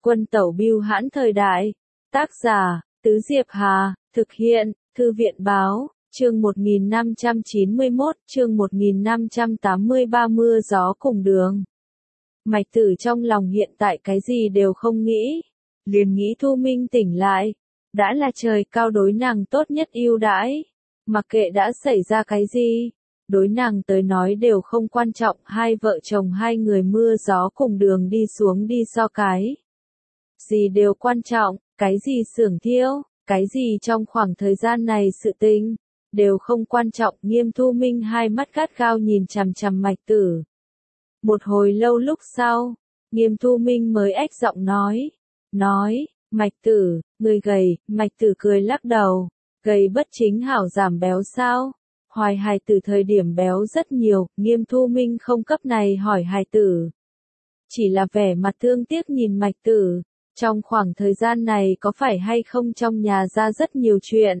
Quân tẩu bưu hãn thời đại. Tác giả, Tứ Diệp Hà, thực hiện, Thư viện báo, chương 1591, chương 1583 mưa gió cùng đường. Mạch Tử trong lòng hiện tại cái gì đều không nghĩ, liền nghĩ Thu Minh tỉnh lại, đã là trời cao đối nàng tốt nhất ưu đãi, mặc kệ đã xảy ra cái gì, đối nàng tới nói đều không quan trọng, hai vợ chồng hai người mưa gió cùng đường đi xuống đi so cái gì đều quan trọng, cái gì xưởng thiêu, cái gì trong khoảng thời gian này sự tình, đều không quan trọng. Nghiêm Thu Minh hai mắt gắt gao nhìn chằm chằm Mạch Tử. Một hồi lâu lúc sau, Nghiêm Thu Minh mới ếch giọng nói, Mạch Tử, người gầy. Mạch Tử cười lắc đầu, gầy bất chính hảo giảm béo sao? Hoài hài tử thời điểm béo rất nhiều. Nghiêm Thu Minh không cấp này hỏi hài tử, chỉ là vẻ mặt thương tiếc nhìn Mạch Tử. Trong khoảng thời gian này có phải hay không trong nhà ra rất nhiều chuyện?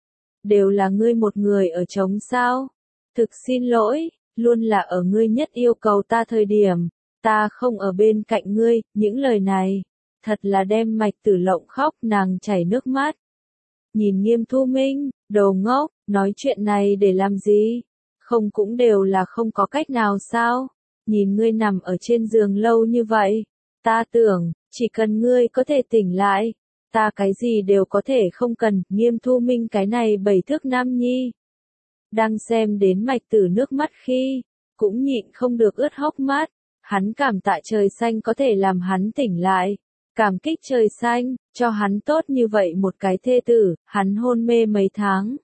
Đều là ngươi một người ở trống sao? Thực xin lỗi, luôn là ở ngươi nhất yêu cầu ta thời điểm, ta không ở bên cạnh ngươi. Những lời này, thật là đem Mạch Tử lộng khóc, nàng chảy nước mắt. Nhìn Nghiêm Thu Minh, đồ ngốc, nói chuyện này để làm gì? Không cũng đều là không có cách nào sao? Nhìn ngươi nằm ở trên giường lâu như vậy, ta tưởng, chỉ cần ngươi có thể tỉnh lại, ta cái gì đều có thể không cần. Nghiêm Thu Minh cái này 7 thước nam nhi, đang xem đến Mạch Tử nước mắt khi, cũng nhịn không được ướt hốc mắt. Hắn cảm tạ trời xanh có thể làm hắn tỉnh lại, cảm kích trời xanh, cho hắn tốt như vậy một cái thê tử. Hắn hôn mê mấy tháng,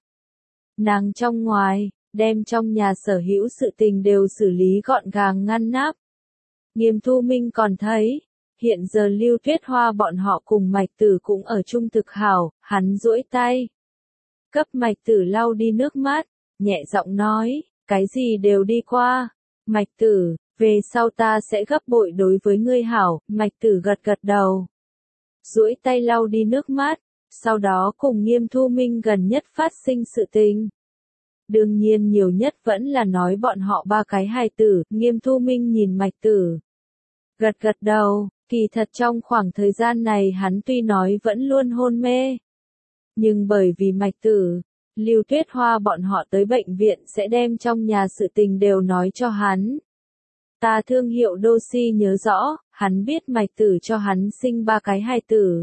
nàng trong ngoài, đem trong nhà sở hữu sự tình đều xử lý gọn gàng ngăn nắp. Nghiêm Thu Minh còn thấy, hiện giờ Lưu Tuyết Hoa bọn họ cùng Mạch Tử cũng ở chung thực hảo. Hắn duỗi tay, cấp Mạch Tử lau đi nước mắt, nhẹ giọng nói, cái gì đều đi qua. Mạch Tử, về sau ta sẽ gấp bội đối với ngươi hảo. Mạch Tử gật gật đầu, duỗi tay lau đi nước mắt, sau đó cùng Nghiêm Thu Minh gần nhất phát sinh sự tình. Đương nhiên nhiều nhất vẫn là nói bọn họ ba cái hài tử. Nghiêm Thu Minh nhìn Mạch Tử, gật gật đầu. Kỳ thật trong khoảng thời gian này hắn tuy nói vẫn luôn hôn mê, nhưng bởi vì Mạch Tử, Lưu Tuyết Hoa bọn họ tới bệnh viện sẽ đem trong nhà sự tình đều nói cho hắn. Ta thương hiệu Dosi nhớ rõ, hắn biết Mạch Tử cho hắn sinh 3 cái hài tử.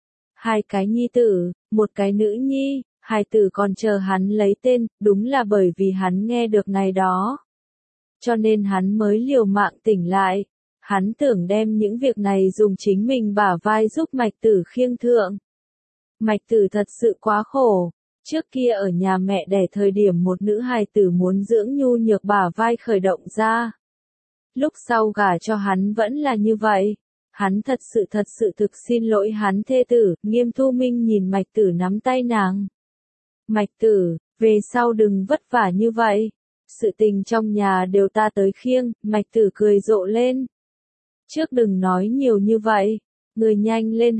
2 cái nhi tử, 1 cái nữ nhi, hài tử còn chờ hắn lấy tên. Đúng là bởi vì hắn nghe được này đó, cho nên hắn mới liều mạng tỉnh lại. Hắn tưởng đem những việc này dùng chính mình bả vai giúp Mạch Tử khiêng thượng. Mạch Tử thật sự quá khổ. Trước kia ở nhà mẹ đẻ thời điểm một nữ hài tử muốn dưỡng nhu nhược bả vai khởi động ra. Lúc sau gả cho hắn vẫn là như vậy. Hắn thật sự thực xin lỗi hắn thê tử. Nghiêm Thu Minh nhìn Mạch Tử nắm tay nàng. Mạch Tử, về sau đừng vất vả như vậy. Sự tình trong nhà đều ta tới khiêng. Mạch Tử cười rộ lên. Trước đừng nói nhiều như vậy, người nhanh lên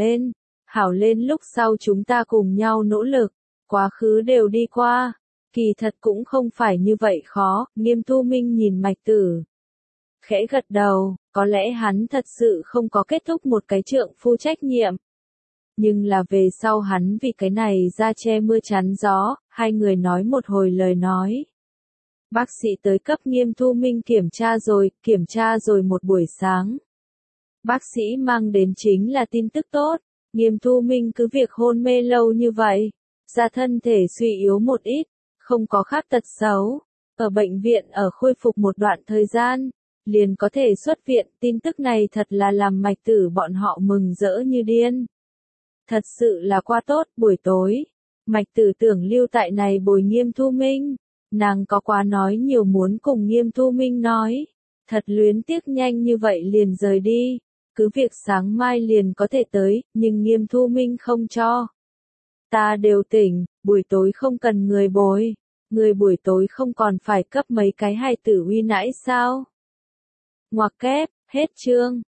hảo lên lúc sau chúng ta cùng nhau nỗ lực, quá khứ đều đi qua, kỳ thật cũng không phải như vậy khó. Nghiêm Thu Minh nhìn Mạch Tử, khẽ gật đầu, có lẽ hắn thật sự không có kết thúc một cái trượng phu trách nhiệm. Nhưng là về sau hắn vì cái này ra che mưa chắn gió, hai người nói một hồi lời nói. Bác sĩ tới cấp Nghiêm Thu Minh kiểm tra rồi một buổi sáng. Bác sĩ mang đến chính là tin tức tốt. Nghiêm Thu Minh cứ việc hôn mê lâu như vậy, da thân thể suy yếu một ít, không có khác tật xấu. Ở bệnh viện ở khôi phục một đoạn thời gian, liền có thể xuất viện. Tin tức này thật là làm Mạch Tử bọn họ mừng rỡ như điên. Thật sự là quá tốt. Buổi tối, Mạch Tử tưởng lưu tại này bồi Nghiêm Thu Minh. Nàng có quá nói nhiều muốn cùng Nghiêm Thu Minh nói, thật luyến tiếc nhanh như vậy liền rời đi, cứ việc sáng mai liền có thể tới, nhưng Nghiêm Thu Minh không cho. Ta đều tỉnh, buổi tối không cần người bồi, người buổi tối không còn phải cấp mấy cái hài tử uy nãi sao? Ngoặc kép, hết chương.